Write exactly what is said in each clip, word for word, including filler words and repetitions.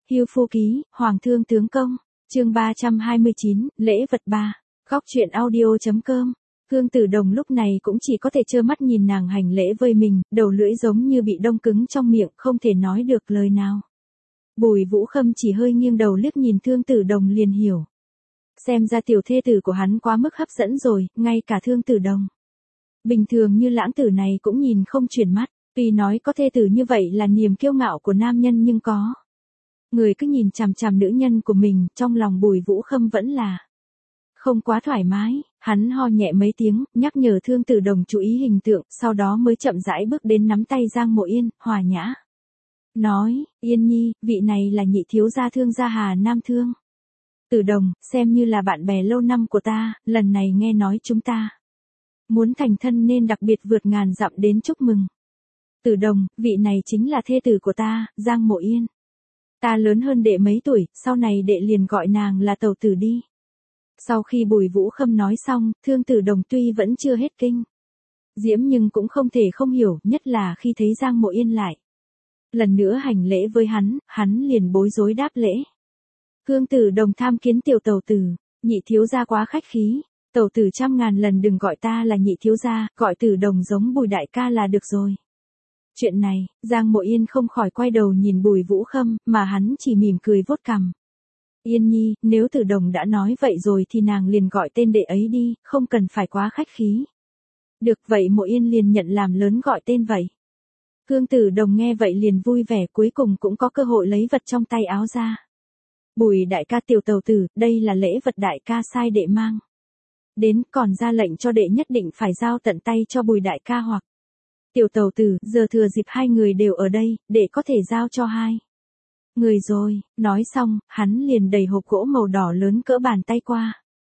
Hưu Phu Ký, Hoàng Thương Tướng Công, chương ba trăm hai mươi chín, lễ vật ba. Góc truyện audio.com. Khương Tử Đồng lúc này cũng chỉ có thể trơ mắt nhìn nàng hành lễ với mình, đầu lưỡi giống như bị đông cứng trong miệng, không thể nói được lời nào. Bùi Vũ Khâm chỉ hơi nghiêng đầu liếc nhìn Thương Tử Đồng liền hiểu. Xem ra tiểu thê tử của hắn quá mức hấp dẫn rồi, ngay cả Thương Tử Đồng. Bình thường như lãng tử này cũng nhìn không chuyển mắt, tuy nói có thê tử như vậy là niềm kiêu ngạo của nam nhân nhưng có. Người cứ nhìn chằm chằm nữ nhân của mình, trong lòng Bùi Vũ Khâm vẫn là không quá thoải mái, hắn ho nhẹ mấy tiếng, nhắc nhở Thương Tử Đồng chú ý hình tượng, sau đó mới chậm rãi bước đến nắm tay Giang Mộ Yên, hòa nhã. Nói, Yên Nhi, vị này là nhị thiếu gia Thương gia Hà Nam Thương. Tử Đồng, xem như là bạn bè lâu năm của ta, lần này nghe nói chúng ta muốn thành thân nên đặc biệt vượt ngàn dặm đến chúc mừng. Tử Đồng, vị này chính là thê tử của ta, Giang Mộ Yên. Ta lớn hơn đệ mấy tuổi, sau này đệ liền gọi nàng là tẩu tử đi. Sau khi Bùi Vũ Khâm nói xong, Thương Tử Đồng tuy vẫn chưa hết kinh diễm nhưng cũng không thể không hiểu, nhất là khi thấy Giang Mộ Yên lại lần nữa hành lễ với hắn, hắn liền bối rối đáp lễ. Thương Tử Đồng tham kiến tiểu tẩu tử, nhị thiếu gia quá khách khí, tẩu tử trăm ngàn lần đừng gọi ta là nhị thiếu gia, gọi Tử Đồng giống Bùi đại ca là được rồi. Chuyện này, Giang Mộ Yên không khỏi quay đầu nhìn Bùi Vũ Khâm, mà hắn chỉ mỉm cười vuốt cằm. Yên Nhi, nếu Tử Đồng đã nói vậy rồi thì nàng liền gọi tên đệ ấy đi, không cần phải quá khách khí. Được vậy Mộ Yên liền nhận làm lớn gọi tên vậy. Thương Tử Đồng nghe vậy liền vui vẻ, cuối cùng cũng có cơ hội lấy vật trong tay áo ra. Bùi đại ca tiểu tẩu tử, đây là lễ vật đại ca sai đệ mang đến, còn ra lệnh cho đệ nhất định phải giao tận tay cho Bùi đại ca hoặc tiểu tẩu tử, giờ thừa dịp hai người đều ở đây, đệ có thể giao cho hai người rồi. Nói xong, hắn liền đẩy hộp gỗ màu đỏ lớn cỡ bàn tay qua.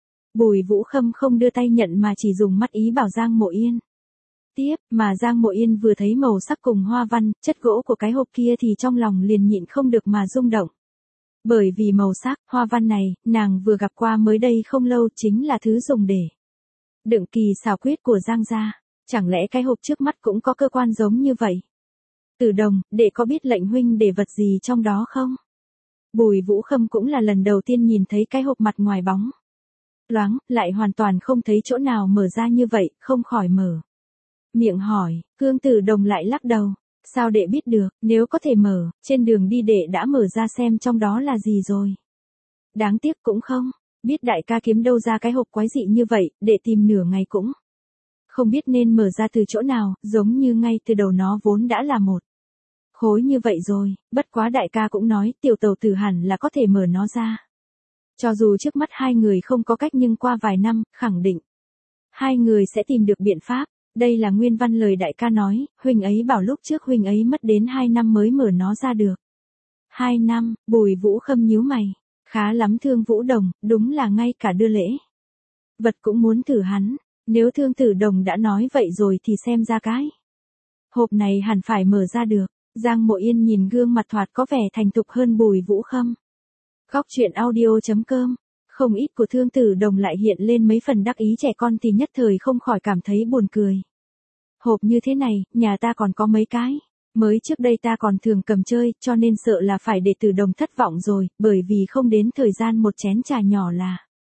Bùi Vũ Khâm không đưa tay nhận mà chỉ dùng mắt ý bảo Giang Mộ Yên tiếp, mà Giang Mộ Yên vừa thấy màu sắc cùng hoa văn, chất gỗ của cái hộp kia thì trong lòng liền nhịn không được mà rung động. Bởi vì màu sắc, hoa văn này, nàng vừa gặp qua mới đây không lâu, chính là thứ dùng để đựng kỳ xảo quyết của Giang gia. Chẳng lẽ cái hộp trước mắt cũng có cơ quan giống như vậy? Tử Đồng, đệ có biết lệnh huynh để vật gì trong đó không? Bùi Vũ Khâm cũng là lần đầu tiên nhìn thấy cái hộp mặt ngoài bóng loáng, lại hoàn toàn không thấy chỗ nào mở ra như vậy, không khỏi mở miệng hỏi. Khương Tử Đồng lại lắc đầu. Sao đệ biết được, nếu có thể mở, trên đường đi đệ đã mở ra xem trong đó là gì rồi. Đáng tiếc cũng không biết đại ca kiếm đâu ra cái hộp quái dị như vậy, đệ tìm nửa ngày cũng không biết nên mở ra từ chỗ nào, giống như ngay từ đầu nó vốn đã là một khối như vậy rồi, bất quá đại ca cũng nói tiểu tẩu tử hẳn là có thể mở nó ra. Cho dù trước mắt hai người không có cách nhưng qua vài năm, khẳng định hai người sẽ tìm được biện pháp. Đây là nguyên văn lời đại ca nói, huynh ấy bảo lúc trước huynh ấy mất đến hai năm mới mở nó ra được. Hai năm, Bùi Vũ Khâm nhíu mày. Khá lắm Thương Vũ Đồng, đúng là ngay cả đưa lễ vật cũng muốn thử hắn. Nếu Thương Tử Đồng đã nói vậy rồi thì xem ra cái hộp này hẳn phải mở ra được. Giang Mộ Yên nhìn gương mặt thoạt có vẻ thành thục hơn Bùi Vũ Khâm. Góc truyện audio.com. Không ít của Thương Tử Đồng lại hiện lên mấy phần đắc ý trẻ con thì nhất thời không khỏi cảm thấy buồn cười. Hộp như thế này, nhà ta còn có mấy cái. Mới trước đây ta còn thường cầm chơi, cho nên sợ là phải để Tử Đồng thất vọng rồi, bởi vì không đến thời gian một chén trà nhỏ là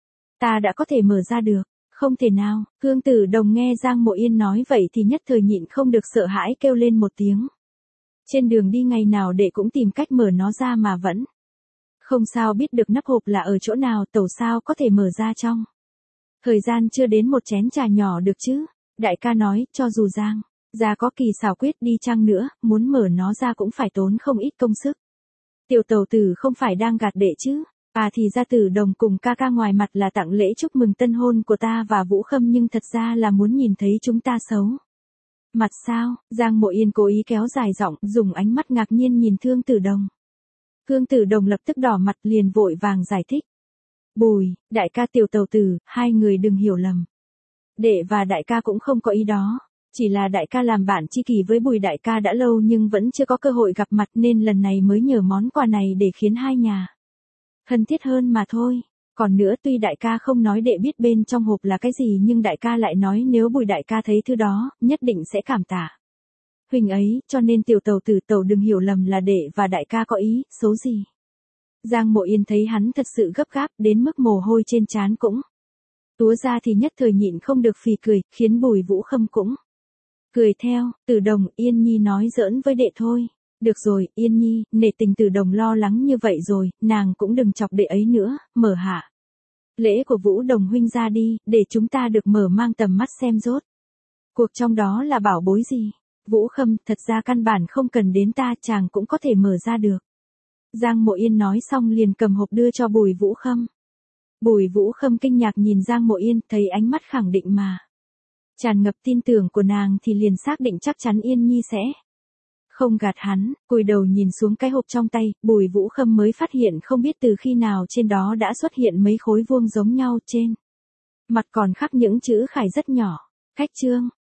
ta đã có thể mở ra được. Không thể nào. Khương Tử Đồng nghe Giang Mộ Yên nói vậy thì nhất thời nhịn không được sợ hãi kêu lên một tiếng. Trên đường đi ngày nào đệ cũng tìm cách mở nó ra mà vẫn không sao biết được nắp hộp là ở chỗ nào, tẩu sao có thể mở ra trong thời gian chưa đến một chén trà nhỏ được chứ. Đại ca nói, cho dù Giang gia có kỳ xảo quyết đi chăng nữa, muốn mở nó ra cũng phải tốn không ít công sức. Tiểu tẩu tử không phải đang gạt đệ chứ? À thì ra Tử Đồng cùng ca ca ngoài mặt là tặng lễ chúc mừng tân hôn của ta và Vũ Khâm nhưng thật ra là muốn nhìn thấy chúng ta xấu mặt sao? Giang Mộ Yên cố ý kéo dài giọng, dùng ánh mắt ngạc nhiên nhìn Thương Tử Đồng. Thương Tử Đồng lập tức đỏ mặt liền vội vàng giải thích. Bùi, đại ca tiểu tẩu tử, hai người đừng hiểu lầm. Đệ và đại ca cũng không có ý đó. Chỉ là đại ca làm bạn tri kỷ với Bùi đại ca đã lâu nhưng vẫn chưa có cơ hội gặp mặt nên lần này mới nhờ món quà này để khiến hai nhà thân thiết hơn mà thôi. Còn nữa tuy đại ca không nói đệ biết bên trong hộp là cái gì nhưng đại ca lại nói nếu Bùi đại ca thấy thứ đó, nhất định sẽ cảm tạ huynh ấy, cho nên tiểu tẩu tử tẩu đừng hiểu lầm là đệ và đại ca có ý xấu gì. Giang Mộ Yên thấy hắn thật sự gấp gáp đến mức mồ hôi trên trán cũng túa ra thì nhất thời nhịn không được phì cười, khiến Bùi Vũ Khâm cũng cười theo. Tử Đồng, Yên Nhi nói giỡn với đệ thôi. Được rồi, Yên Nhi, nể tình Tử Đồng lo lắng như vậy rồi, nàng cũng đừng chọc đệ ấy nữa, mở hạ lễ của Vũ Đồng huynh ra đi, để chúng ta được mở mang tầm mắt xem rốt cuộc trong đó là bảo bối gì. Vũ Khâm, thật ra căn bản không cần đến ta, chàng cũng có thể mở ra được. Giang Mộ Yên nói xong liền cầm hộp đưa cho Bùi Vũ Khâm. Bùi Vũ Khâm kinh ngạc nhìn Giang Mộ Yên, thấy ánh mắt khẳng định mà tràn ngập tin tưởng của nàng thì liền xác định chắc chắn Yên Nhi sẽ không gạt hắn, cúi đầu nhìn xuống cái hộp trong tay, Bùi Vũ Khâm mới phát hiện không biết từ khi nào trên đó đã xuất hiện mấy khối vuông giống nhau, trên mặt còn khắc những chữ khải rất nhỏ. Khách trương,